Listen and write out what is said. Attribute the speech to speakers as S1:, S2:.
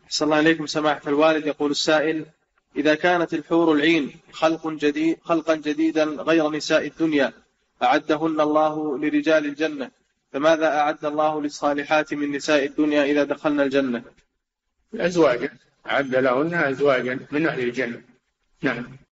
S1: صلى الله عليكم سماحة الوالد. يقول السائل: إذا كانت الحور العين خلقا جديدا غير نساء الدنيا أعدهن الله لرجال الجنة، فماذا أعد الله للصالحات من نساء الدنيا إذا دخلنا الجنة؟
S2: أزواجا، أعد لهن أزواجا من أهل الجنة. نعم.